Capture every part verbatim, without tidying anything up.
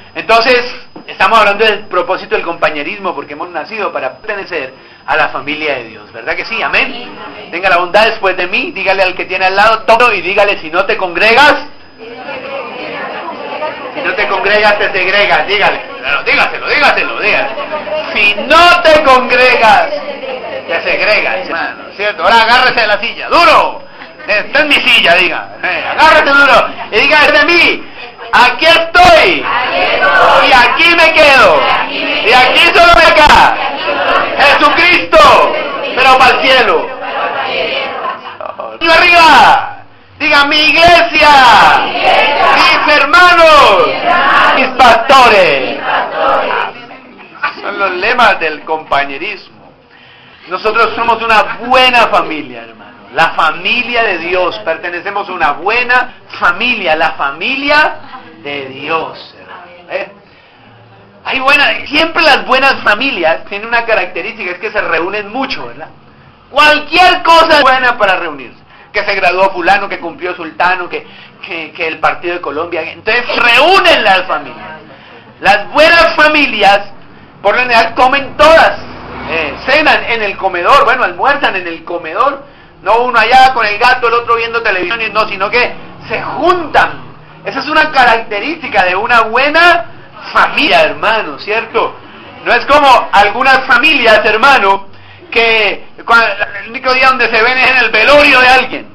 Entonces, estamos hablando del propósito del compañerismo, porque hemos nacido para pertenecer a la familia de Dios, ¿verdad que sí? Amén. Sí, amén. Tenga la bondad después de mí, dígale al que tiene al lado todo y dígale, si no te congregas, si no te congregas te segregas, dígale, pero dígaselo, dígaselo, dígale. Si no te congregas, te segregas, hermano, ¿cierto? Ahora agárrese de la silla, duro. Esta es mi silla, diga. Eh, agárrese duro y diga de mí. Aquí estoy. Y aquí me quedo. Y aquí solo me acá. Jesucristo. Pero para el cielo. Y arriba. Diga mi iglesia. Mis hermanos. Mis pastores. Son los lemas del compañerismo. Nosotros somos una buena familia, hermano. La familia de Dios. Pertenecemos a una buena familia. La familia de Dios. ¿Eh? Hay buena, siempre las buenas familias tienen una característica, es que se reúnen mucho, ¿verdad? Cualquier cosa es buena para reunirse. Que se graduó fulano, que cumplió sultano, que, que, que el partido de Colombia. Entonces reúnen las familias. Las buenas familias, por lo general, comen todas. Eh, cenan en el comedor, bueno, almuerzan en el comedor. No uno allá con el gato, el otro viendo televisión, no, sino que se juntan. Esa es una característica de una buena familia, hermano, ¿cierto? No es como algunas familias, hermano, que cuando, el único día donde se ven es en el velorio de alguien.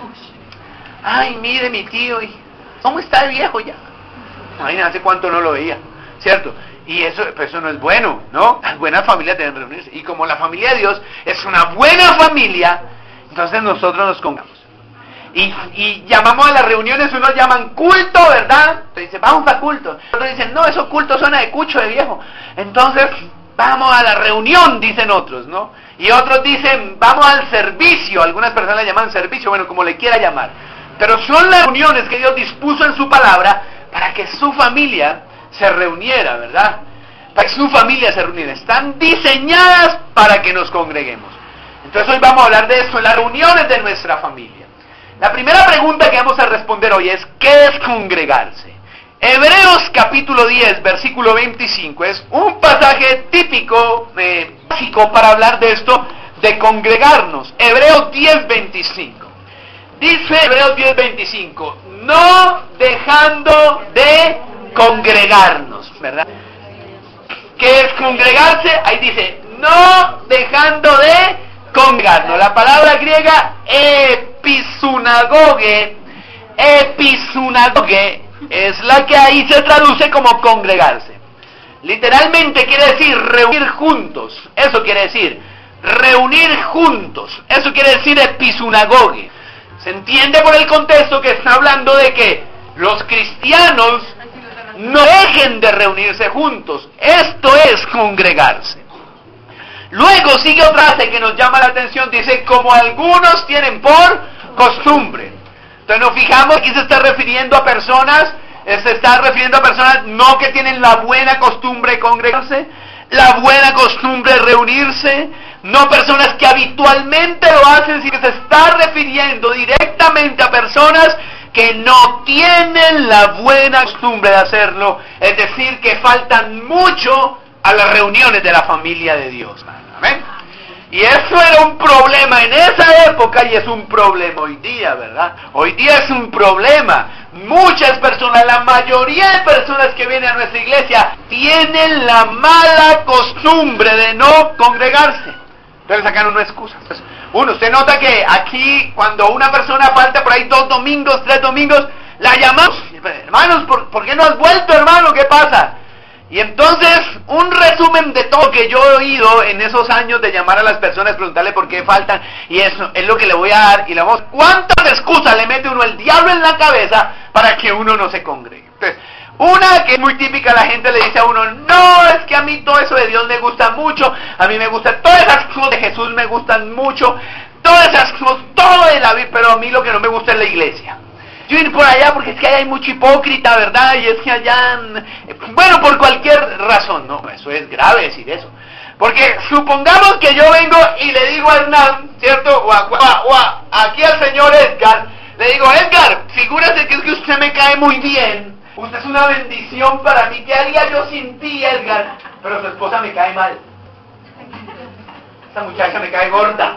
Ay, mire mi tío, ¿cómo está el viejo ya? Imagínate hace cuánto no lo veía, ¿cierto? Y eso, pues eso no es bueno, ¿no? Las buenas familias deben reunirse. Y como la familia de Dios es una buena familia, entonces nosotros nos congregamos. Y, y llamamos a las reuniones, unos llaman culto, ¿verdad? Entonces dicen, vamos a culto. Otros dicen, no, eso culto suena de cucho de viejo. Entonces, vamos a la reunión, dicen otros, ¿no? Y otros dicen, vamos al servicio. Algunas personas le llaman servicio, bueno, como le quiera llamar. Pero son las reuniones que Dios dispuso en su palabra para que su familia se reuniera, ¿verdad? Para que su familia se reuniera. Están diseñadas para que nos congreguemos. Entonces hoy vamos a hablar de eso, en las reuniones de nuestra familia. La primera pregunta que vamos a responder hoy es, ¿qué es congregarse? Hebreos capítulo diez, versículo veinticinco, es un pasaje típico, eh, básico para hablar de esto, de congregarnos. Hebreos diez, veinticinco. Dice Hebreos diez, veinticinco, no dejando de congregarnos, ¿verdad? ¿Qué es congregarse? Ahí dice, no dejando de congregarnos. La palabra griega episunagoge, episunagoge es la que ahí se traduce como congregarse. Literalmente quiere decir reunir juntos. Eso quiere decir reunir juntos. Eso quiere decir episunagoge. Se entiende por el contexto que está hablando de que los cristianos no dejen de reunirse juntos. Esto es congregarse. Luego sigue otra frase que nos llama la atención, dice, como algunos tienen por costumbre. Entonces nos fijamos, aquí se está refiriendo a personas, se está refiriendo a personas no que tienen la buena costumbre de congregarse, la buena costumbre de reunirse, no personas que habitualmente lo hacen, sino que se está refiriendo directamente a personas que no tienen la buena costumbre de hacerlo, es decir, que faltan mucho a las reuniones de la familia de Dios. ¿Amén? Y eso era un problema en esa época y es un problema hoy día, ¿verdad? Hoy día es un problema. Muchas personas, la mayoría de personas que vienen a nuestra iglesia tienen la mala costumbre de no congregarse. Entonces acá no, no hay excusas. Uno, usted nota que aquí cuando una persona falta por ahí dos domingos, tres domingos, la llamamos, hermanos, ¿por, ¿por qué no has vuelto, hermano? ¿Qué pasa? Y entonces, un resumen de todo que yo he oído en esos años de llamar a las personas, preguntarle por qué faltan, y eso es lo que le voy a dar, y le vamos, ¿cuántas excusas le mete uno el diablo en la cabeza para que uno no se congregue? Entonces, una que es muy típica, la gente le dice a uno, no, es que a mí todo eso de Dios me gusta mucho, a mí me gusta, todas esas cosas de Jesús me gustan mucho, todas esas cosas, todo de la vida, pero a mí lo que no me gusta es la iglesia. Yo ir por allá porque es que allá hay mucho hipócrita, ¿verdad? Y es que allá, bueno, por cualquier razón, no, eso es grave decir eso. Porque supongamos que yo vengo y le digo a Hernán, ¿cierto? O a, o a, o a aquí al señor Edgar, le digo, Edgar, figúrese que es que usted me cae muy bien, Usted es una bendición para mí. ¿Qué haría yo sin ti, Edgar? Pero su esposa me cae mal. Esta muchacha me cae gorda.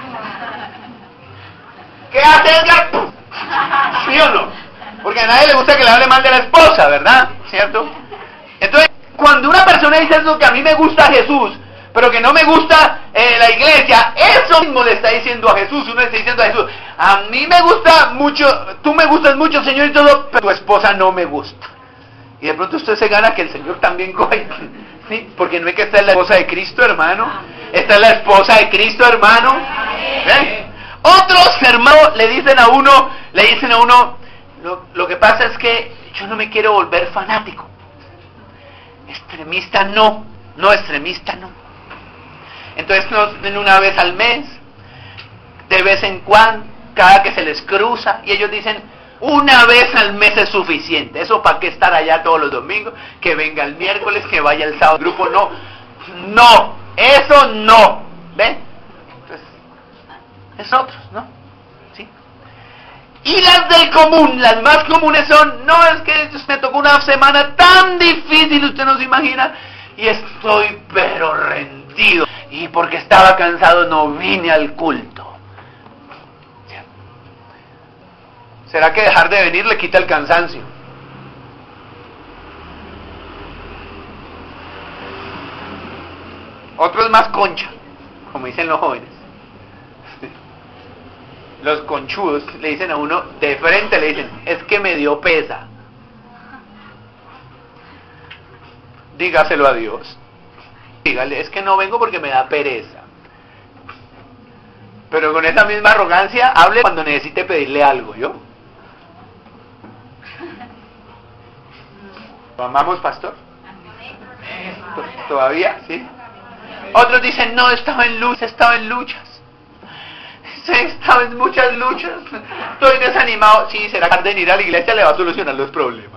¿Qué hace Edgar? ¿Sí o no? Porque a nadie le gusta que le hable mal de la esposa, ¿verdad? ¿Cierto? Entonces, cuando una persona dice eso, que a mí me gusta Jesús, pero que no me gusta eh, la iglesia, eso mismo le está diciendo a Jesús. Uno le está diciendo a Jesús, a mí me gusta mucho, tú me gustas mucho, Señor, y todo, pero tu esposa no me gusta. Y de pronto usted se gana que el Señor también coge, ¿sí? Porque no es que esta es la esposa de Cristo, hermano. Esta es la esposa de Cristo, hermano. ¿Eh? Otros hermanos le dicen a uno, le dicen a uno, lo, lo que pasa es que yo no me quiero volver fanático. Extremista no, no extremista no. Entonces nos ven una vez al mes, de vez en cuando, cada que se les cruza, y ellos dicen, una vez al mes es suficiente. Eso para qué estar allá todos los domingos, que venga el miércoles, que vaya el sábado, grupo, no, no, eso no, ¿ven? Entonces, es otros, ¿no? ¿Sí? Y las del común, las más comunes son, no, es que me tocó una semana tan difícil, usted no se imagina, y estoy pero rendido, y porque estaba cansado no vine al culto. ¿Será que dejar de venir le quita el cansancio? Otro es más concha, como dicen los jóvenes. Los conchudos le dicen a uno, de frente le dicen, es que me dio pesa. Dígaselo a Dios. Dígale, es que no vengo porque me da pereza. Pero con esa misma arrogancia, hable cuando necesite pedirle algo, ¿yo? ¿Lo amamos, pastor? ¿Todavía? ¿Sí? Otros dicen, no, estaba en luchas, estaba en luchas. Sí, estaba en muchas luchas. Estoy desanimado. Sí, será que de ir a la iglesia le va a solucionar los problemas.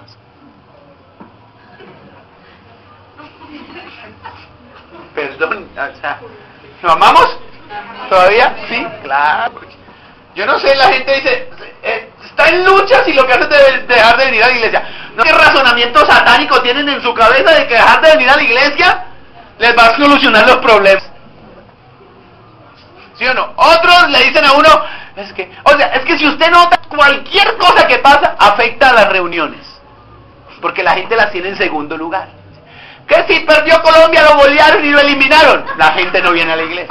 Perdón, o sea, ¿lo amamos? ¿Todavía? Sí, claro. Yo no sé, la gente dice, eh, está en luchas y lo que hace es dejar de venir a la iglesia. ¿No? ¿Qué razonamiento satánico tienen en su cabeza de que dejar de venir a la iglesia les va a solucionar los problemas? ¿Sí o no? Otros le dicen a uno, es que, o sea, es que si usted nota cualquier cosa que pasa, afecta a las reuniones. Porque la gente las tiene en segundo lugar. Que si perdió Colombia, lo golearon y lo eliminaron, la gente no viene a la iglesia.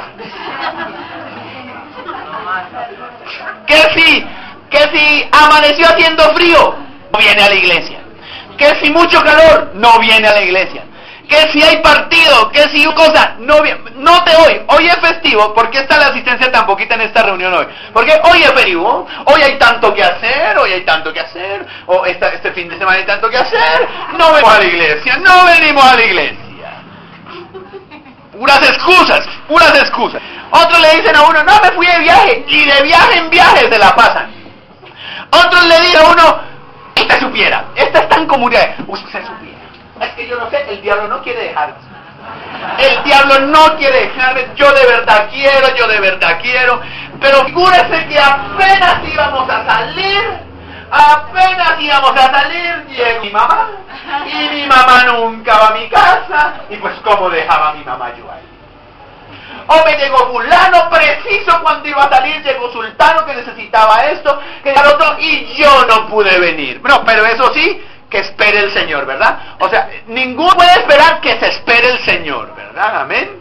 Que si, que si amaneció haciendo frío, no viene a la iglesia. Que si mucho calor, no viene a la iglesia. Que si hay partido, que si cosa, no viene. Note hoy, hoy es festivo, ¿por qué está la asistencia tan poquita en esta reunión hoy? Porque hoy es festivo, hoy hay tanto que hacer, hoy hay tanto que hacer, o esta, este fin de semana hay tanto que hacer, no venimos a la iglesia, no venimos a la iglesia. Puras excusas, puras excusas. Otros le dicen a uno, no, me fui de viaje, y de viaje en viaje se la pasan. Otros le dicen a uno, usted supiera, esta es tan común, usted supiera. Es que yo no sé, el diablo no quiere dejarme. El diablo no quiere dejarme, yo de verdad quiero, yo de verdad quiero. Pero figúrese que apenas íbamos a salir, apenas íbamos a salir, llegó mi mamá, y mi mamá nunca va a mi casa, y pues ¿cómo dejaba a mi mamá yo ahí? O me llegó fulano preciso cuando iba a salir, llegó sultano que necesitaba esto, que era otro, y yo no pude venir. No, pero eso sí, que espere el Señor, ¿verdad? O sea, ninguno puede esperar que se espere el Señor, ¿verdad? Amén.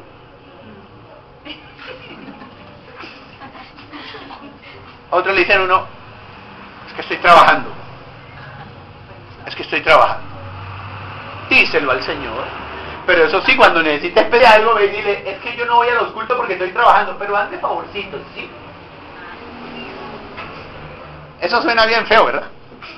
Otro le dicen a uno, es que estoy trabajando. Es que estoy trabajando. Díselo al Señor. Pero eso sí, cuando necesites pedir algo, ve y dile, es que yo no voy a los cultos porque estoy trabajando, pero hazme favorcitos, ¿sí? Eso suena bien feo, ¿verdad?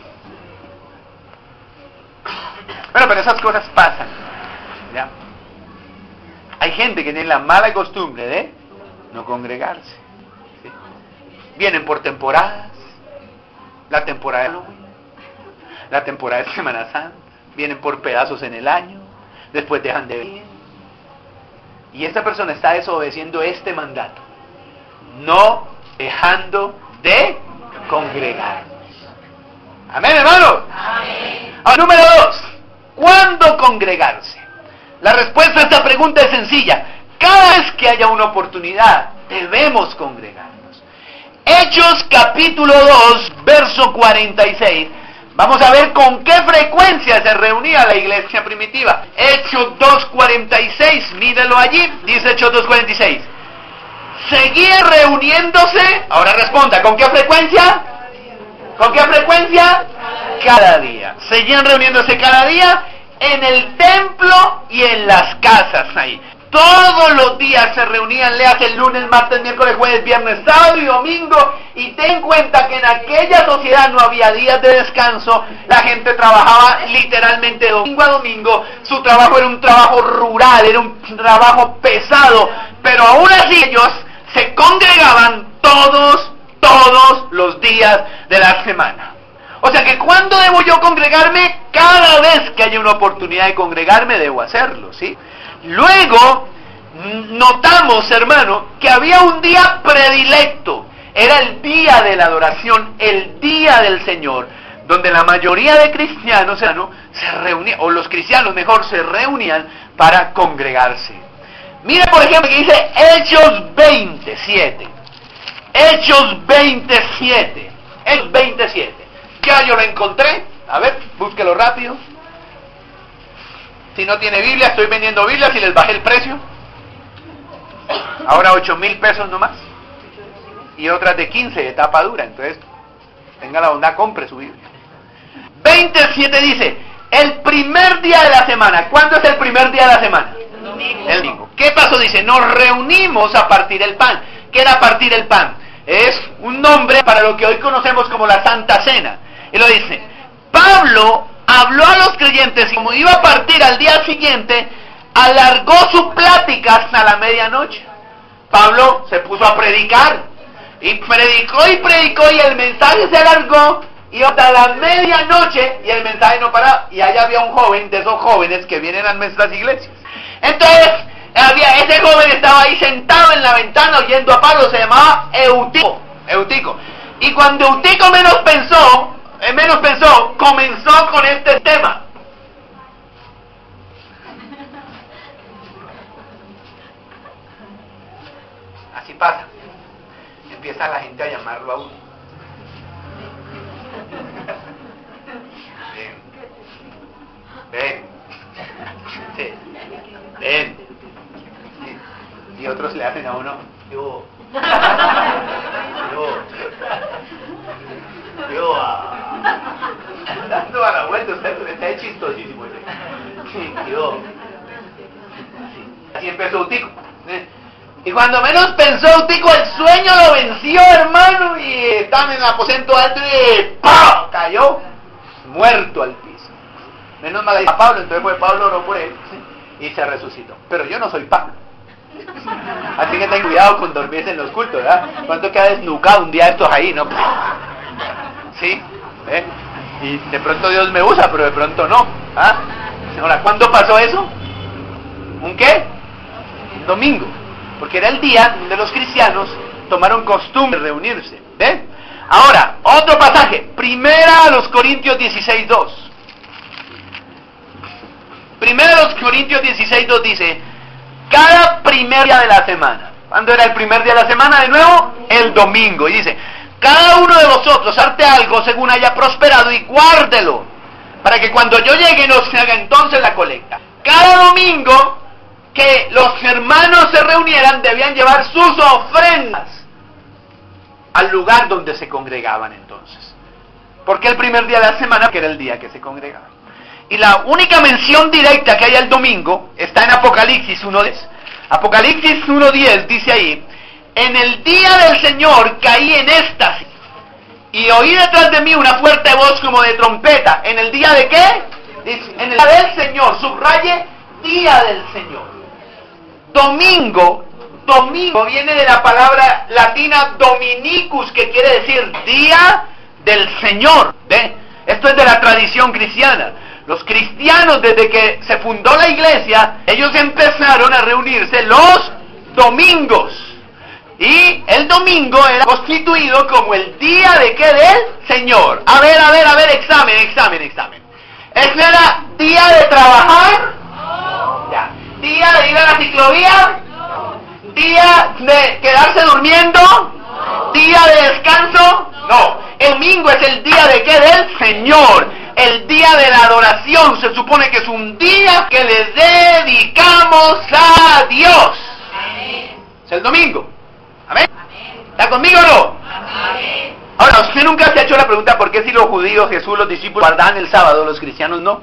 Bueno, pero esas cosas pasan, ¿ya? Hay gente que tiene la mala costumbre de no congregarse, ¿sí? Vienen por temporadas, la temporada de Halloween, la temporada de Semana Santa, vienen por pedazos en el año, después dejan de venir. Y esta persona está desobedeciendo este mandato, no dejando de congregarnos. Amén, hermano. Amén. Ahora, número dos, ¿cuándo congregarse? La respuesta a esta pregunta es sencilla. Cada vez que haya una oportunidad, debemos congregarnos. Hechos capítulo dos, verso cuarenta y seis. Vamos a ver con qué frecuencia se reunía la iglesia primitiva. Hechos dos cuarenta y seis, mírelo allí, dice Hechos dos cuarenta y seis. Seguía reuniéndose, ahora responda, ¿con qué frecuencia? ¿Con qué frecuencia? Cada día. Seguían reuniéndose cada día en el templo y en las casas ahí. Todos los días se reunían, leas el lunes, martes, miércoles, jueves, viernes, sábado y domingo. Y ten en cuenta que en aquella sociedad no había días de descanso. La gente trabajaba literalmente de domingo a domingo. Su trabajo era un trabajo rural, era un trabajo pesado. Pero aún así ellos se congregaban todos, todos los días de la semana. O sea que ¿cuándo debo yo congregarme? Cada vez que haya una oportunidad de congregarme debo hacerlo, ¿sí? Luego notamos, hermano, que había un día predilecto. Era el día de la adoración, el día del Señor, donde la mayoría de cristianos, hermano, se reunían, o los cristianos mejor, se reunían para congregarse. Mira, por ejemplo, que dice Hechos veintisiete. Hechos veintisiete. Hechos veintisiete. Ya yo lo encontré. A ver, búsquelo rápido. Si no tiene Biblia, estoy vendiendo Biblias y les bajé el precio. Ahora ocho mil pesos nomás. Y otras de quince de tapa dura. Entonces, tenga la bondad, compre su Biblia. veintisiete dice, el primer día de la semana. ¿Cuándo es el primer día de la semana? El domingo. El domingo. ¿Qué pasó? Dice, nos reunimos a partir el pan. ¿Qué era partir el pan? Es un nombre para lo que hoy conocemos como la Santa Cena. Y lo dice, Pablo habló a los creyentes y como iba a partir al día siguiente, alargó su plática hasta la medianoche. Pablo se puso a predicar, y predicó y predicó, y el mensaje se alargó, y hasta la medianoche, y el mensaje no paraba, y allá había un joven, de esos jóvenes que vienen a nuestras iglesias. Entonces, había, ese joven estaba ahí sentado en la ventana oyendo a Pablo, se llamaba Eutico, Eutico. Y cuando Eutico menos pensó, eh, menos pensó, comenzó con este tema. Así pasa. Empieza la gente a llamarlo a uno. Ven. Ven. Sí. Ven. Sí. Y otros le hacen a uno. Yo. Yo. Yo. Ah. Dando a la vuelta, usted está chistosísimo. Sí, yo. Sí. Así empezó Utico. ¿eh? Y cuando menos pensó Utico, el sueño lo venció, hermano, y estaba en el aposento alto y ¡pam! Cayó muerto al piso. Menos mal a Pablo, entonces fue Pablo, oró por él, ¿sí? Y se resucitó. Pero yo no soy Pablo. Así que ten cuidado con dormirse en los cultos, ¿verdad? ¿Cuánto queda desnucado un día estos ahí, no? ¿Sí? ¿Eh? Y de pronto Dios me usa, pero de pronto no. ¿Ah? Ahora, ¿cuándo pasó eso? ¿Un qué? Un domingo. Porque era el día donde los cristianos tomaron costumbre de reunirse. ¿Ven? Ahora, otro pasaje. Primera a los Corintios dieciséis dos. Primera a los Corintios dieciséis dos dice, cada primer día de la semana. ¿Cuándo era el primer día de la semana? De nuevo, el domingo. Y dice, cada uno de vosotros arte algo según haya prosperado y guárdelo, para que cuando yo llegue no se haga entonces la colecta. Cada domingo que los hermanos se reunieran debían llevar sus ofrendas al lugar donde se congregaban entonces. Porque el primer día de la semana que era el día que se congregaban. Y la única mención directa que hay al domingo está en Apocalipsis uno diez. Apocalipsis uno diez dice ahí, en el día del Señor caí en éxtasis y oí detrás de mí una fuerte voz como de trompeta. ¿En el día de qué? Dice, en el día del Señor, subraye, día del Señor. Domingo, domingo viene de la palabra latina dominicus, que quiere decir día del Señor. ¿Ve? Esto es de la tradición cristiana. Los cristianos, desde que se fundó la iglesia, ellos empezaron a reunirse los domingos. Y el domingo era constituido como el día de qué, del Señor. A ver, a ver, a ver, examen, examen, examen. ¿Ese era día de trabajar? Ya. ¿Día de ir a la ciclovía? ¿Día de quedarse durmiendo? ¿Día de descanso? No. El domingo es el día de qué? Del Señor. El día de la adoración. Se supone que es un día que le dedicamos a Dios. Es el domingo. ¿Amén? ¿Está conmigo o no? Amén. Ahora, usted nunca se ha hecho la pregunta por qué si los judíos, Jesús, los discípulos guardaban el sábado, los cristianos no.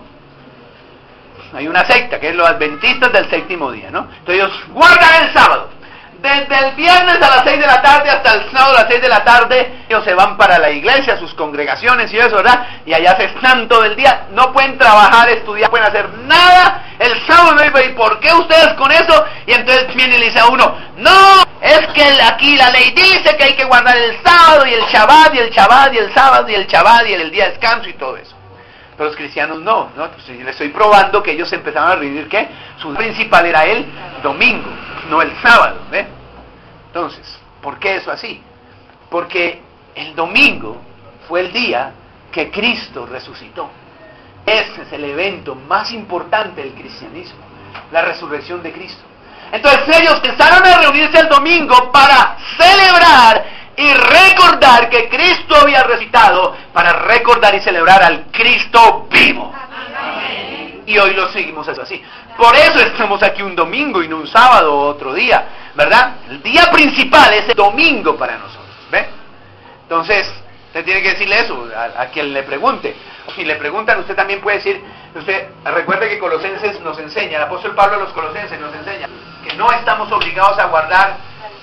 Hay una secta que es los adventistas del séptimo día, ¿no? Entonces ellos guardan el sábado. Desde el viernes a las seis de la tarde hasta el sábado a las seis de la tarde, ellos se van para la iglesia, sus congregaciones y eso, ¿verdad? Y allá se están todo el día, no pueden trabajar, estudiar, no pueden hacer nada. El sábado, ¿y por qué ustedes con eso? Y entonces viene y le dice a uno, no, es que aquí la ley dice que hay que guardar el sábado y el Shabbat y el Shabbat y el sábado y el Shabbat y el día de descanso y todo eso. Pero los cristianos no, ¿no? Entonces, les estoy probando que ellos empezaron a rendir que su principal era el domingo, no el sábado, ¿ve? Entonces, ¿por qué eso así? Porque el domingo fue el día que Cristo resucitó. Ese es el evento más importante del cristianismo, la resurrección de Cristo. Entonces ellos empezaron a reunirse el domingo para celebrar y recordar que Cristo había resucitado, para recordar y celebrar al Cristo vivo. Amén. Y hoy lo seguimos así. Por eso estamos aquí un domingo y no un sábado o otro día, ¿verdad? El día principal es el domingo para nosotros, ¿ve? Entonces, usted tiene que decirle eso a, a quien le pregunte. Si le preguntan, usted también puede decir, usted recuerde que Colosenses nos enseña, el apóstol Pablo a los Colosenses nos enseña que no estamos obligados a guardar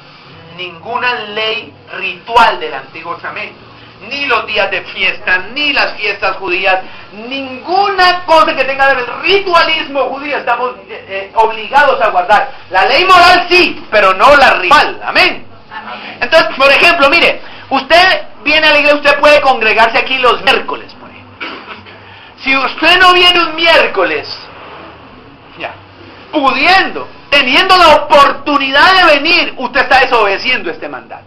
ninguna ley ritual del Antiguo Testamento, ni los días de fiesta, ni las fiestas judías, ninguna cosa que tenga que ver el ritualismo judío estamos eh, eh, obligados a guardar. La ley moral sí, pero no la ritual. Amén. Amén. Entonces, por ejemplo, mire, usted viene a la iglesia, usted puede congregarse aquí los miércoles, por ejemplo. Si usted no viene un miércoles, ya, pudiendo, teniendo la oportunidad de venir, usted está desobedeciendo este mandato.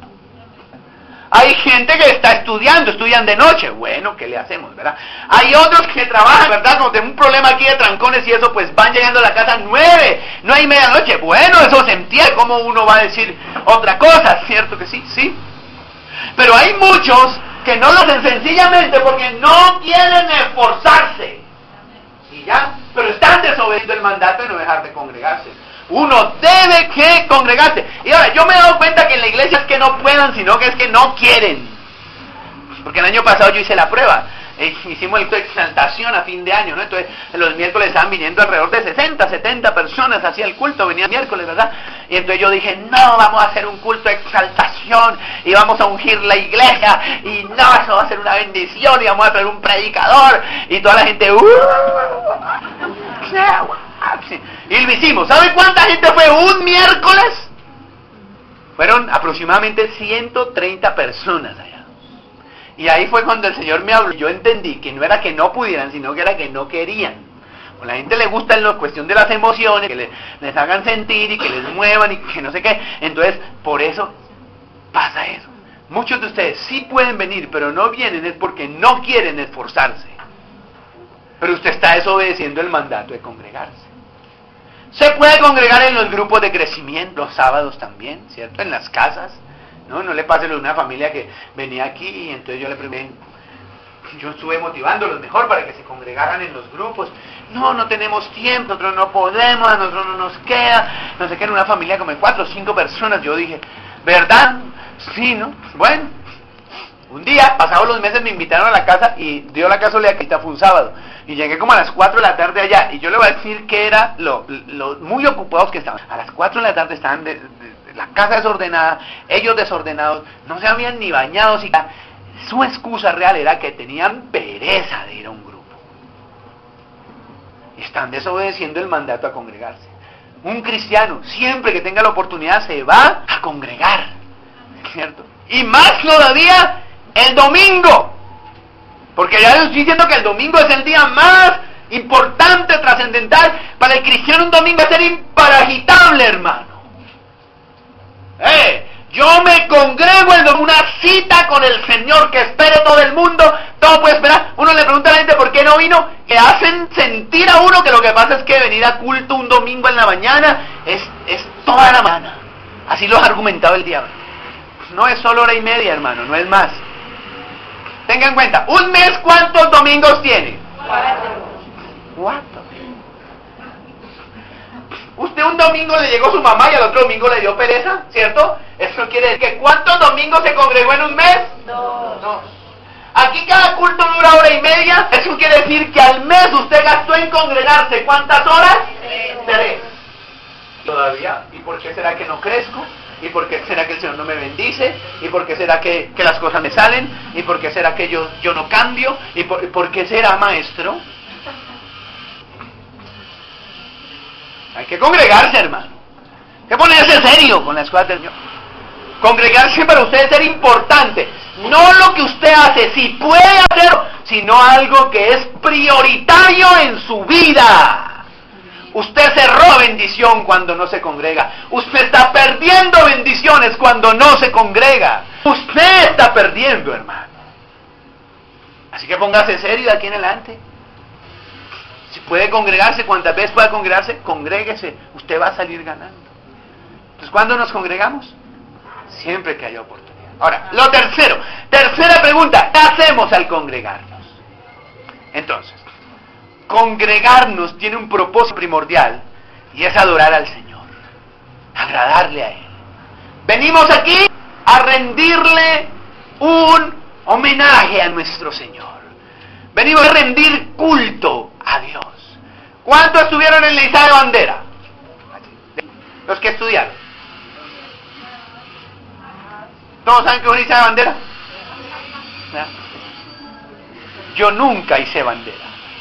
Hay gente que está estudiando, estudian de noche, bueno, ¿qué le hacemos, verdad? Hay otros que trabajan, ¿verdad? Como tengo un problema aquí de trancones y eso, pues van llegando a la casa nueve, nueve y medianoche, bueno, eso se entiende, ¿cómo uno va a decir otra cosa? ¿Cierto que sí? Sí. Pero hay muchos que no lo hacen sencillamente porque no quieren esforzarse. Y ya, pero están desobedeciendo el mandato de no dejar de congregarse. Uno debe que congregarse. Y ahora, yo me he dado cuenta que en la iglesia es que no puedan, sino que es que no quieren. Porque el año pasado yo hice la prueba. Eh, hicimos el culto de exaltación a fin de año, ¿no? Entonces, los miércoles estaban viniendo alrededor de sesenta, setenta personas hacia el culto, venían miércoles, ¿verdad? Y entonces yo dije, no, vamos a hacer un culto de exaltación y vamos a ungir la iglesia y no, eso va a ser una bendición y vamos a traer un predicador y toda la gente, ¡uh! Y lo hicimos. ¿Sabe cuánta gente fue un miércoles? Fueron aproximadamente ciento treinta personas allá. Y ahí fue cuando el Señor me habló. Yo entendí que no era que no pudieran, sino que era que no querían. A la gente le gusta la cuestión de las emociones, que les, les hagan sentir y que les muevan y que no sé qué. Entonces, por eso pasa eso. Muchos de ustedes sí pueden venir, pero no vienen es porque no quieren esforzarse. Pero usted está desobedeciendo el mandato de congregarse. Se puede congregar en los grupos de crecimiento, los sábados también, ¿cierto? En las casas. No, no le pase lo de una familia que venía aquí y entonces yo le pregunté, yo estuve motivándolos mejor para que se congregaran en los grupos. No, no tenemos tiempo, nosotros no podemos, a nosotros no nos queda, no sé qué, en una familia como de cuatro o cinco personas. Yo dije, ¿verdad? Sí, ¿no? Bueno, un día, pasados los meses, me invitaron a la casa y dio la casualidad que fue un sábado. Y llegué como a las cuatro de la tarde allá y yo le voy a decir que era lo, lo muy ocupados que estaban. A las cuatro de la tarde estaban de, de, la casa desordenada, ellos desordenados, no se habían ni bañado siquiera. Su excusa real era que tenían pereza de ir a un grupo. Están desobedeciendo el mandato a congregarse. Un cristiano, siempre que tenga la oportunidad, se va a congregar, ¿cierto? Y más todavía el domingo, porque ya les estoy diciendo que el domingo es el día más importante, trascendental. Para el cristiano un domingo es ser imparagitable, hermano. Eh, Yo me congrego en una cita con el Señor, que espere todo el mundo, todo puede esperar. Uno le pregunta a la gente por qué no vino, que hacen sentir a uno que lo que pasa es que venir a culto un domingo en la mañana es, es toda la mañana. Así lo ha argumentado el diablo. No es solo hora y media, hermano, no es más. Tenga en cuenta, un mes, ¿cuántos domingos tiene? Cuatro. Cuatro. Usted un domingo le llegó su mamá y al otro domingo le dio pereza, ¿cierto? Eso quiere decir que ¿cuántos domingos se congregó en un mes? Dos. Dos. Aquí cada culto dura hora y media. Eso quiere decir que al mes usted gastó en congregarse ¿cuántas horas? Tres. Tres. Todavía. ¿Y por qué será que no crezco? ¿Y por qué será que el Señor no me bendice? ¿Y por qué será que, que las cosas me salen? ¿Y por qué será que yo, yo no cambio? ¿Y por, por qué será, maestro? Hay que congregarse, hermano. Hay que ponerse serio con las cosas del Señor. Congregarse para usted es ser importante. No lo que usted hace, si puede hacerlo, sino algo que es prioritario en su vida. Usted se roba bendición cuando no se congrega. Usted está perdiendo bendiciones cuando no se congrega. Usted está perdiendo, hermano. Así que póngase serio de aquí en adelante. Si puede congregarse, cuantas veces pueda congregarse, congréguese. Usted va a salir ganando. Entonces, ¿cuándo nos congregamos? Siempre que haya oportunidad. Ahora, lo tercero. Tercera pregunta. ¿Qué hacemos al congregarnos? Entonces, congregarnos tiene un propósito primordial y es adorar al Señor. Agradarle a Él. Venimos aquí a rendirle un homenaje a nuestro Señor. Venimos a rendir culto a Dios. ¿Cuántos estuvieron en la izada de bandera? Los que estudiaron. ¿Todos saben qué es una izada de bandera? ¿Ya? Yo nunca hice bandera.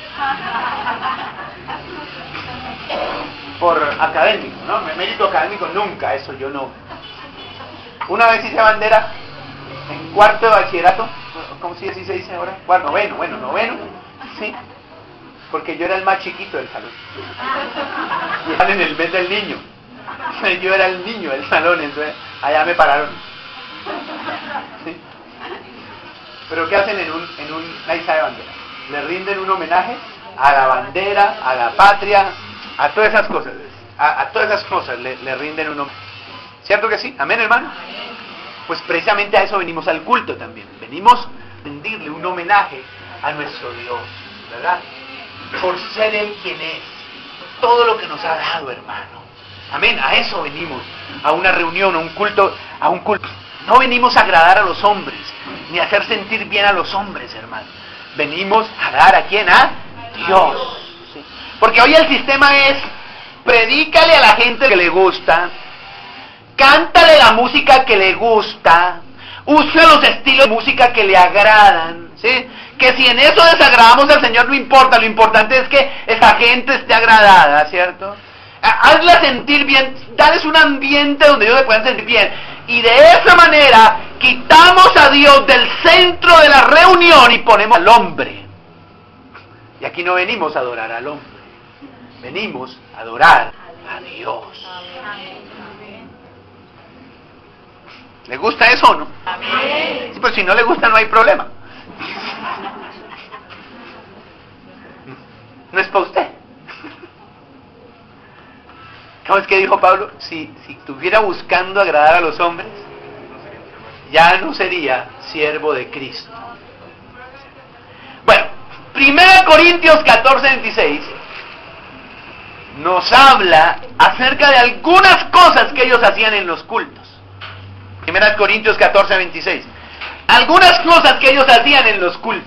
Por académico, ¿no? Mérito académico, nunca, eso yo no. Una vez hice bandera en cuarto de bachillerato. ¿Cómo se dice ahora? Bueno, noveno, bueno, noveno, sí, porque yo era el más chiquito del salón. Y estaban en el mes del niño. Yo era el niño del salón, entonces allá me pararon. ¿Sí? Pero ¿qué hacen en un en un, una izada de bandera? Le rinden un homenaje a la bandera, a la patria, a todas esas cosas. A, a todas esas cosas le, le rinden un homenaje. ¿Cierto que sí? ¿Amén, hermano? Pues precisamente a eso venimos al culto también. Venimos a rendirle un homenaje a nuestro Dios, ¿verdad? Por ser Él quien es. Todo lo que nos ha dado, hermano. Amén. A eso venimos. A una reunión, a un culto, a un culto. No venimos a agradar a los hombres, ni a hacer sentir bien a los hombres, hermano. Venimos a agradar a quién, a Dios. ¿Sí? Porque hoy el sistema es, predícale a la gente que le gusta, cántale la música que le gusta, use los estilos de música que le agradan, ¿sí? Que si en eso desagradamos al Señor no importa, lo importante es que esa gente esté agradada, ¿cierto? Hazla sentir bien, dales un ambiente donde ellos se puedan sentir bien. Y de esa manera quitamos a Dios del centro de la reunión y ponemos al hombre. Y aquí no venimos a adorar al hombre, venimos a adorar a Dios. ¿Le gusta eso o no? Amén. Sí, pues si no le gusta no hay problema. No es para usted. ¿Cómo es que dijo Pablo? Si, si estuviera buscando agradar a los hombres, ya no sería siervo de Cristo. Bueno, primera Corintios catorce, veintiséis nos habla acerca de algunas cosas que ellos hacían en los cultos. primera Corintios catorce, veintiséis. Algunas cosas que ellos hacían en los cultos.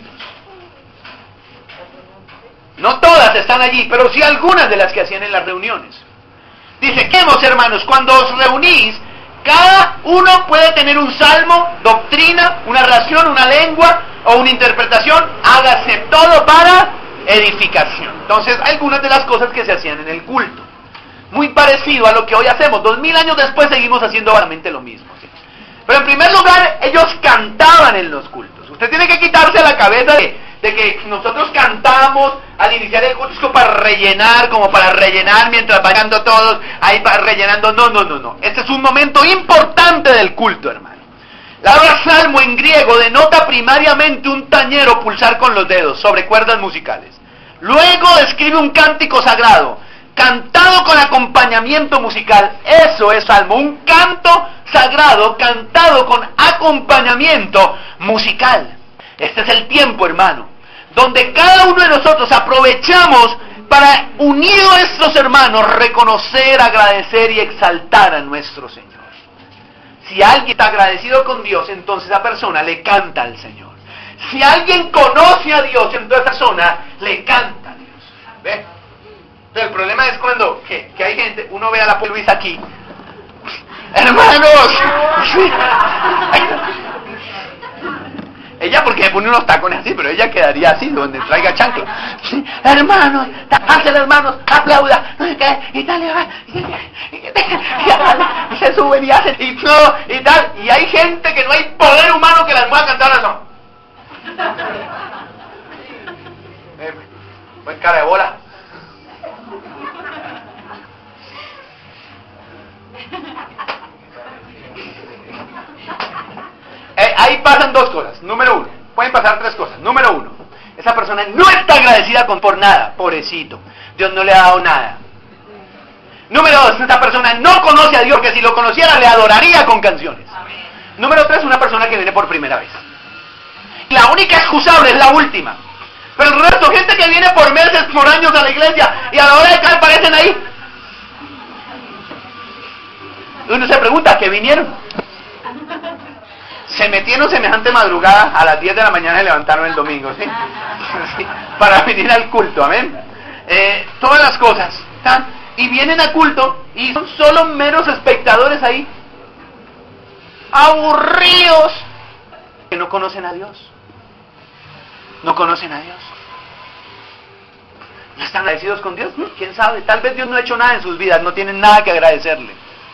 No todas están allí, pero sí algunas de las que hacían en las reuniones. Dice, ¿qué hemos, hermanos? Cuando os reunís, cada uno puede tener un salmo, doctrina, una oración, una lengua o una interpretación. Hágase todo para edificación. Entonces, algunas de las cosas que se hacían en el culto. Muy parecido a lo que hoy hacemos. Dos mil años después seguimos haciendo básicamente lo mismo. ¿Sí? Pero en primer lugar, ellos cantaban en los cultos. Usted tiene que quitarse la cabeza de de que nosotros cantamos al iniciar el culto, es como para rellenar, como para rellenar mientras vayan todos, ahí para rellenando. No, no, no, no. Este es un momento importante del culto, hermano. La palabra salmo en griego denota primariamente un tañero pulsar con los dedos sobre cuerdas musicales. Luego describe un cántico sagrado, cantado con acompañamiento musical. Eso es salmo, un canto sagrado cantado con acompañamiento musical. Este es el tiempo, hermano, donde cada uno de nosotros aprovechamos para, unido a estos hermanos, reconocer, agradecer y exaltar a nuestro Señor. Si alguien está agradecido con Dios, entonces esa persona le canta al Señor. Si alguien conoce a Dios, entonces esa persona le canta a Dios. ¿Ve? Entonces el problema es cuando que, que hay gente, uno ve a la Luisa aquí, hermanos, ella porque se pone unos tacones así, pero ella quedaría así, donde traiga chancla. Sí, hermanos, hace hermanos, aplauda, no sé qué, y tal, y, y, y se suben y hacen, y todo, y tal, y hay gente que no hay poder humano que las pueda cantar eso. Eh, buen cara de bola. Eh, ahí pasan dos cosas. Número uno, pueden pasar tres cosas. Número uno, esa persona no está agradecida con por nada, pobrecito. Dios no le ha dado nada. Número dos, esa persona no conoce a Dios, que si lo conociera le adoraría con canciones. Número tres, una persona que viene por primera vez. La única excusable es la última. Pero el resto, gente que viene por meses, por años a la iglesia, y a la hora de caer aparecen ahí. Uno se pregunta, ¿qué vinieron? Se metieron semejante madrugada, a las diez de la mañana se levantaron el domingo, ¿sí? Sí, para venir al culto, amén. Eh, todas las cosas, ¿tá? Y vienen a culto, y son solo meros espectadores ahí, aburridos, que no conocen a Dios. No conocen a Dios. ¿No están agradecidos con Dios? ¿Quién sabe? Tal vez Dios no ha hecho nada en sus vidas, no tienen nada que agradecerle.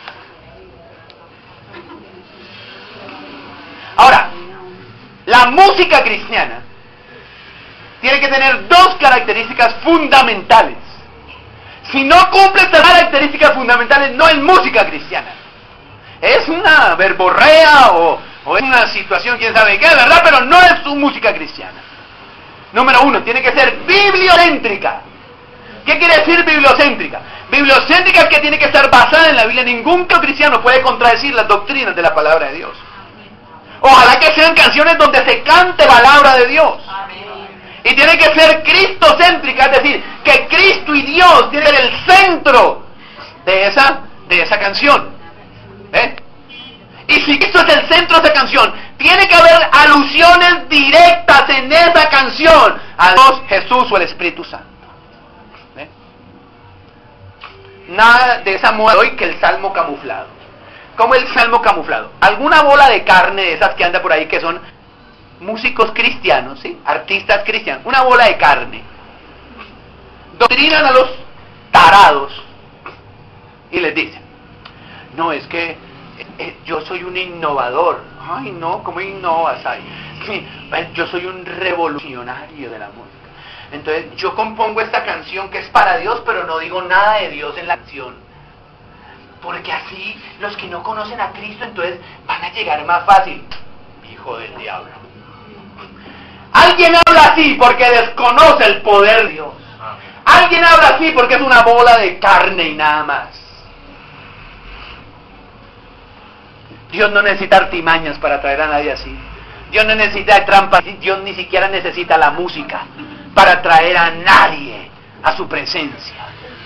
Ahora, la música cristiana tiene que tener dos características fundamentales. Si no cumple estas características fundamentales, no es música cristiana. Es una verborrea o, o es una situación, quién sabe qué, ¿verdad? Pero no es su música cristiana. Número uno, tiene que ser bibliocéntrica. ¿Qué quiere decir bibliocéntrica? Bibliocéntrica es que tiene que estar basada en la Biblia. Ningún cristiano puede contradecir las doctrinas de la palabra de Dios. Ojalá que sean canciones donde se cante palabra de Dios. Y tiene que ser cristocéntrica, es decir, que Cristo y Dios tienen que ser el centro de esa, de esa canción. ¿Eh? Y si Cristo es el centro de esa canción, tiene que haber alusiones directas en esa canción a Dios, Jesús o el Espíritu Santo. ¿Eh? Nada de esa moda hoy que el salmo camuflado. ¿Cómo el salmo camuflado? Alguna bola de carne de esas que anda por ahí que son músicos cristianos, ¿sí? Artistas cristianos, una bola de carne. Doctrinan a los tarados y les dicen, no, es que eh, yo soy un innovador. Ay, no, ¿cómo innovas ahí? Sí, yo soy un revolucionario de la música. Entonces yo compongo esta canción que es para Dios, pero no digo nada de Dios en la canción. Porque así los que no conocen a Cristo entonces van a llegar más fácil. Hijo del diablo. Alguien habla así porque desconoce el poder de Dios. Alguien habla así porque es una bola de carne y nada más. Dios no necesita artimañas para traer a nadie así. Dios no necesita trampas. Dios ni siquiera necesita la música para traer a nadie a su presencia.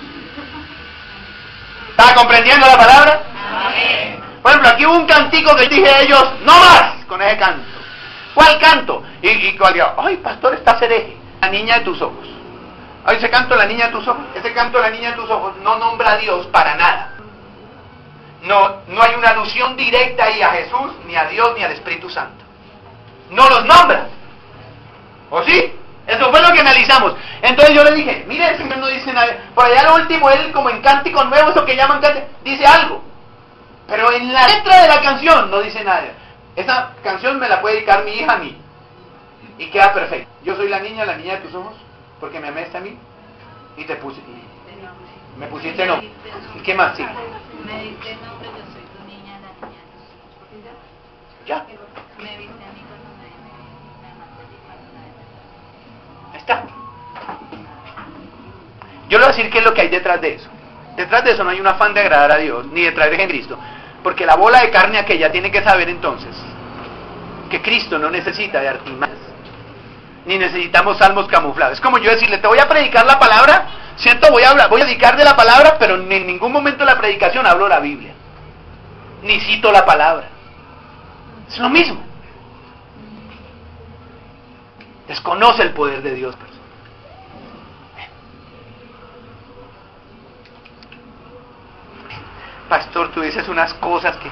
¿Está comprendiendo la palabra? Amén. Por ejemplo, aquí hubo un cantico que dije a ellos, no más con ese canto. ¿Cuál canto? Y, y cuál dijo, ay, pastor, estás hereje. La niña de tus ojos. Ay, ese canto de la niña de tus ojos, ese canto de la niña de tus ojos no nombra a Dios para nada. No, no hay una alusión directa ahí a Jesús, ni a Dios, ni al Espíritu Santo. No los nombra. ¿O sí? Eso fue lo que analizamos. Entonces yo le dije, mire, el Señor no dice nada. Por allá lo último, él como en cántico nuevo, eso que llaman cántico, dice algo. Pero en la letra de la canción no dice nada. Esa canción me la puede dedicar mi hija a mí. y queda perfecto. Yo soy la niña, la niña de tus ojos, porque me amaste a mí y te puse, y me pusiste nombre. ¿Y qué más? Sí. Me diste nombre, yo soy tu niña, la niña de tus ojos. Ya. Me viste a mí cuando me, me, me amaste a ti cuando me... Ahí está. Yo le voy a decir qué es lo que hay detrás de eso. Detrás de eso no hay un afán de agradar a Dios, ni de traer a Cristo. Porque la bola de carne aquella tiene que saber entonces que Cristo no necesita de artimañas, ni necesitamos salmos camuflados. Es como yo decirle, te voy a predicar la palabra, siento, voy a hablar, voy a dedicar de la palabra, pero en ningún momento de la predicación hablo la Biblia, ni cito la palabra. Es lo mismo. Desconoce el poder de Dios, persona. Pastor, tú dices unas cosas que...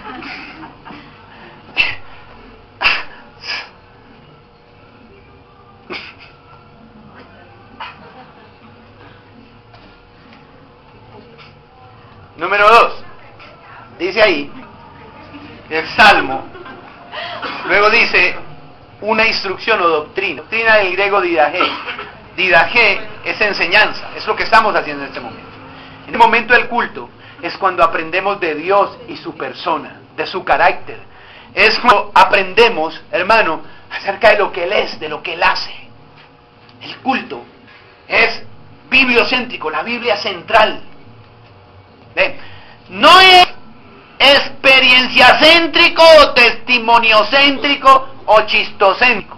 Número dos, dice ahí, el Salmo, luego dice una instrucción o doctrina, doctrina del griego didaje. Didaje es enseñanza, es lo que estamos haciendo en este momento. En el momento del culto es cuando aprendemos de Dios y su persona, de su carácter. Es cuando aprendemos, hermano, acerca de lo que Él es, de lo que Él hace. El culto es bibliocéntrico, la Biblia central. ¿Ven? No es experiencia céntrico o testimonio céntrico o chistocéntrico.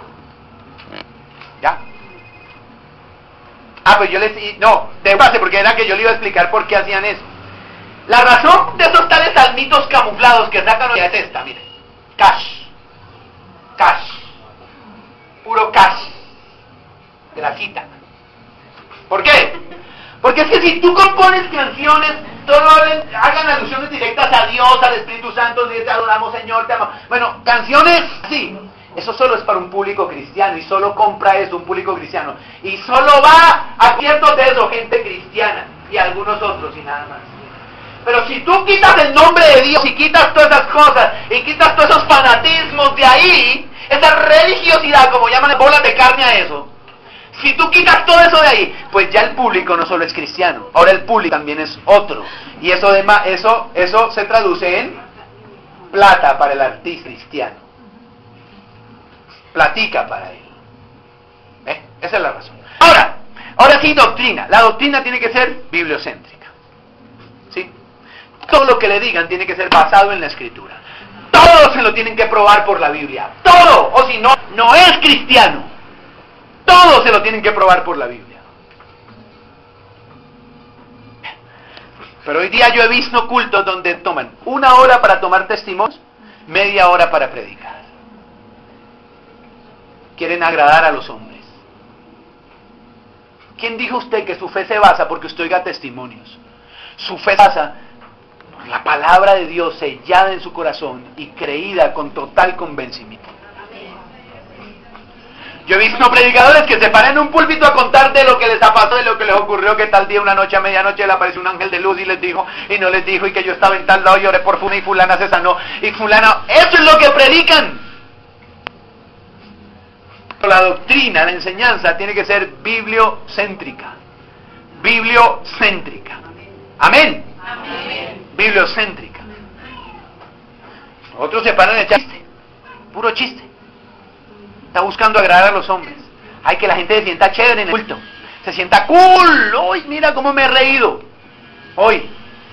¿Ya? Ah, pues yo les... No, de base, porque era que yo le iba a explicar por qué hacían eso. La razón de esos tales salmitos camuflados que sacan hoy es esta, mire. Cash. Cash. Puro cash. Grasita. ¿Por qué? Porque es que si tú compones canciones, solo hagan alusiones directas a Dios, al Espíritu Santo, dice, te adoramos Señor, te amamos. Bueno, canciones así, eso solo es para un público cristiano, y solo compra eso un público cristiano. Y solo va a ciertos de eso, gente cristiana, y algunos otros, y nada más. Pero si tú quitas el nombre de Dios, y quitas todas esas cosas, y quitas todos esos fanatismos de ahí, esa religiosidad, como llaman bolas de carne a eso, si tú quitas todo eso de ahí, pues ya el público no solo es cristiano, ahora el público también es otro. Y eso, de ma- eso, eso se traduce en plata para el artista cristiano. Platica para él. ¿Eh? Esa es la razón. Ahora, ahora sí, doctrina. La doctrina tiene que ser bibliocéntrica. ¿Sí? Todo lo que le digan tiene que ser basado en la Escritura. Todo se lo tienen que probar por la Biblia. Todo. O si no, no es cristiano. Todo se lo tienen que probar por la Biblia. Pero hoy día yo he visto cultos donde toman una hora para tomar testimonios, media hora para predicar. Quieren agradar a los hombres. ¿Quién dijo usted que su fe se basa porque usted oiga testimonios? Su fe se basa por la palabra de Dios sellada en su corazón y creída con total convencimiento. Yo he visto predicadores que se paran en un púlpito a contar de lo que les ha pasado, de lo que les ocurrió, que tal día, una noche a medianoche, le apareció un ángel de luz y les dijo, y no les dijo, y que yo estaba en tal lado y oré por fulana y fulana se sanó, y fulana... Eso es lo que predican. La doctrina, la enseñanza, tiene que ser bibliocéntrica. Bibliocéntrica. Amén. Amén. Bibliocéntrica. Otros se paran a echar chiste. Puro chiste. Está buscando agradar a los hombres. Hay que la gente se sienta chévere en el culto. Se sienta cool. Hoy mira cómo me he reído. Hoy.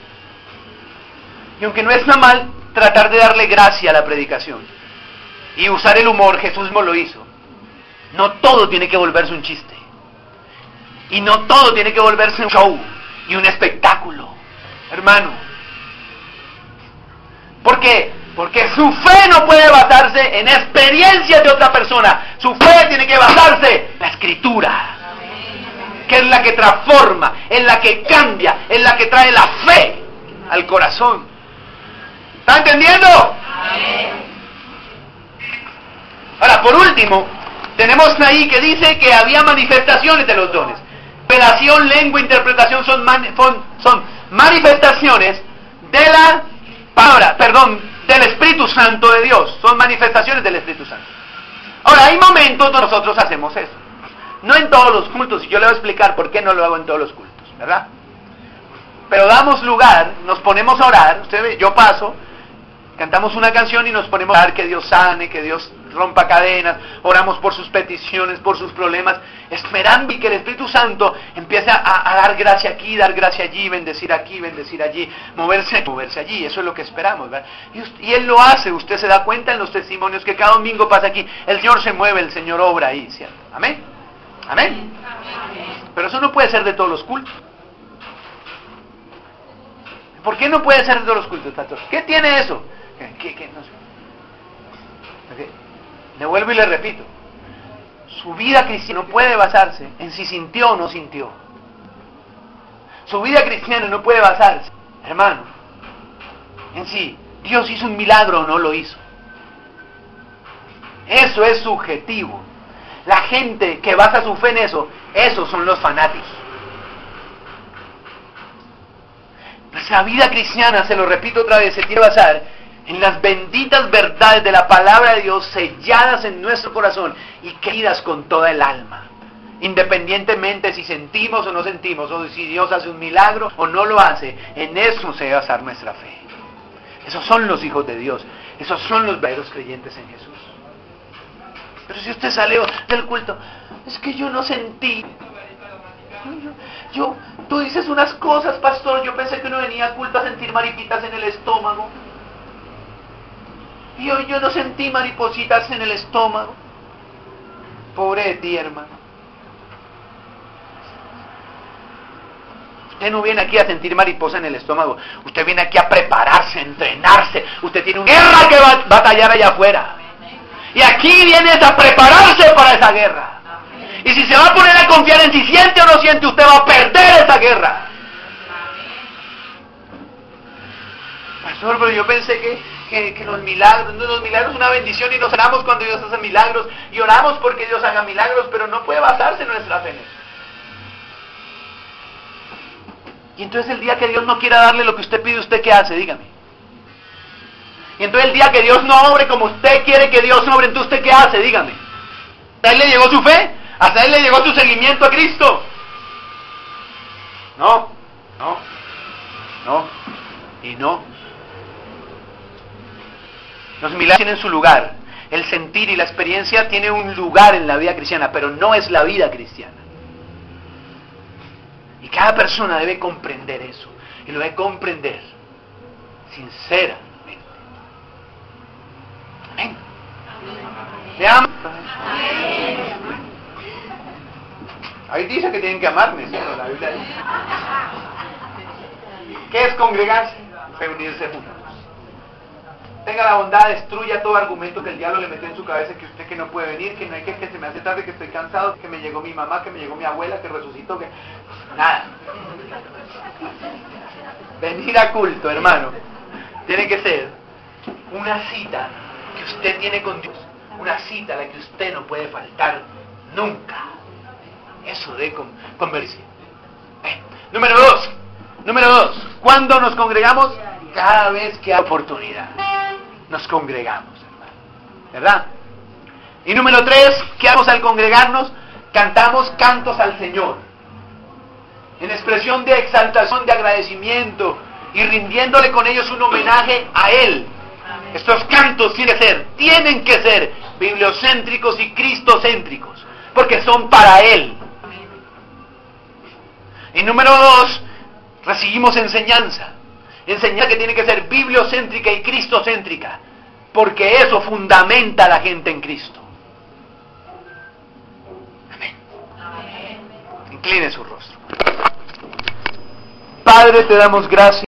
Y aunque no es nada mal tratar de darle gracia a la predicación y usar el humor, Jesús mismo lo hizo. No todo tiene que volverse un chiste. Y no todo tiene que volverse un show y un espectáculo. Hermano. ¿Por qué? Porque su fe no puede basarse en experiencias de otra persona. Su fe tiene que basarse en la Escritura, que es la que transforma, es la que cambia, es la que trae la fe al corazón. ¿Está entendiendo? Ahora, por último, tenemos ahí que dice que había manifestaciones de los dones. Revelación, lengua, interpretación son, man, son, son manifestaciones de la palabra, perdón, del Espíritu Santo de Dios. Son manifestaciones del Espíritu Santo. Ahora, hay momentos donde nosotros hacemos eso. No en todos los cultos, y yo le voy a explicar por qué no lo hago en todos los cultos, ¿verdad? Pero damos lugar, nos ponemos a orar, usted ve, yo paso, cantamos una canción y nos ponemos a orar que Dios sane, que Dios rompa cadenas, oramos por sus peticiones, por sus problemas, esperando que el Espíritu Santo empiece a, a dar gracia aquí, dar gracia allí, bendecir aquí, bendecir allí, moverse, moverse allí, eso es lo que esperamos, ¿verdad? Y, usted, y Él lo hace, usted se da cuenta en los testimonios que cada domingo pasa aquí, el Señor se mueve, el Señor obra ahí, ¿cierto? ¿Amén? ¿Amén? Pero eso no puede ser de todos los cultos. ¿Por qué no puede ser de todos los cultos, pastor? ¿Qué tiene eso? ¿Qué, qué, qué? No sé. Okay. Le vuelvo y le repito, su vida cristiana no puede basarse en si sintió o no sintió. Su vida cristiana no puede basarse, hermano, en si Dios hizo un milagro o no lo hizo. Eso es subjetivo. La gente que basa su fe en eso, esos son los fanáticos. Nuestra vida cristiana, se lo repito otra vez, se tiene que basar en las benditas verdades de la palabra de Dios selladas en nuestro corazón y queridas con toda el alma. Independientemente si sentimos o no sentimos, o si Dios hace un milagro o no lo hace, en eso se debe basar nuestra fe. Esos son los hijos de Dios, esos son los verdaderos creyentes en Jesús. Pero si usted salió del culto, es que yo no sentí. Yo, yo, tú dices unas cosas, pastor, yo pensé que uno venía a culto a sentir maripitas en el estómago. Y hoy yo no sentí maripositas en el estómago. Pobre de ti, hermano. Usted no viene aquí a sentir mariposa en el estómago. Usted viene aquí a prepararse, a entrenarse. Usted tiene una guerra que va a batallar allá afuera. Y aquí vienes a prepararse para esa guerra. Y si se va a poner a confiar en si siente o no siente, usted va a perder esa guerra. Pastor, pero yo pensé que, que, que los milagros, no, los milagros son una bendición y nos oramos cuando Dios hace milagros y oramos porque Dios haga milagros, pero no puede basarse en nuestra fe en eso. Y entonces el día que Dios no quiera darle lo que usted pide, ¿usted qué hace? Dígame. Y entonces el día que Dios no obre como usted quiere que Dios obre, entonces ¿usted qué hace? Dígame. ¿A él le llegó su fe? ¿Hasta él le llegó su seguimiento a Cristo? No, no, no y no. Los milagros tienen su lugar. El sentir y la experiencia tienen un lugar en la vida cristiana, pero no es la vida cristiana. Y cada persona debe comprender eso. Y lo debe comprender sinceramente. Amén. ¿Me aman? Ahí dice que tienen que amarme, ¿sí? La Biblia dice. ¿Qué es congregarse? Reunirse juntos. Tenga la bondad, destruya todo argumento que el diablo le metió en su cabeza, que usted que no puede venir, que no hay que, que se me hace tarde, que estoy cansado, que me llegó mi mamá, que me llegó mi abuela, que resucitó, que... Nada. Venir a culto, hermano, tiene que ser una cita que usted tiene con Dios, una cita a la que usted no puede faltar nunca. Eso de con, convertir. Eh. Número dos, número dos, ¿cuándo nos congregamos? Cada vez que hay oportunidad. Nos congregamos, hermano. ¿Verdad? Y número tres, ¿qué hacemos al congregarnos? Cantamos cantos al Señor. En expresión de exaltación, de agradecimiento y rindiéndole con ellos un homenaje a Él. Estos cantos tienen que ser, tienen que ser bibliocéntricos y cristocéntricos, porque son para Él. Y número dos, recibimos enseñanza. Enseñanza que tiene que ser bibliocéntrica y cristocéntrica, porque eso fundamenta a la gente en Cristo. Amén. Amén. Incline su rostro. Padre, te damos gracias.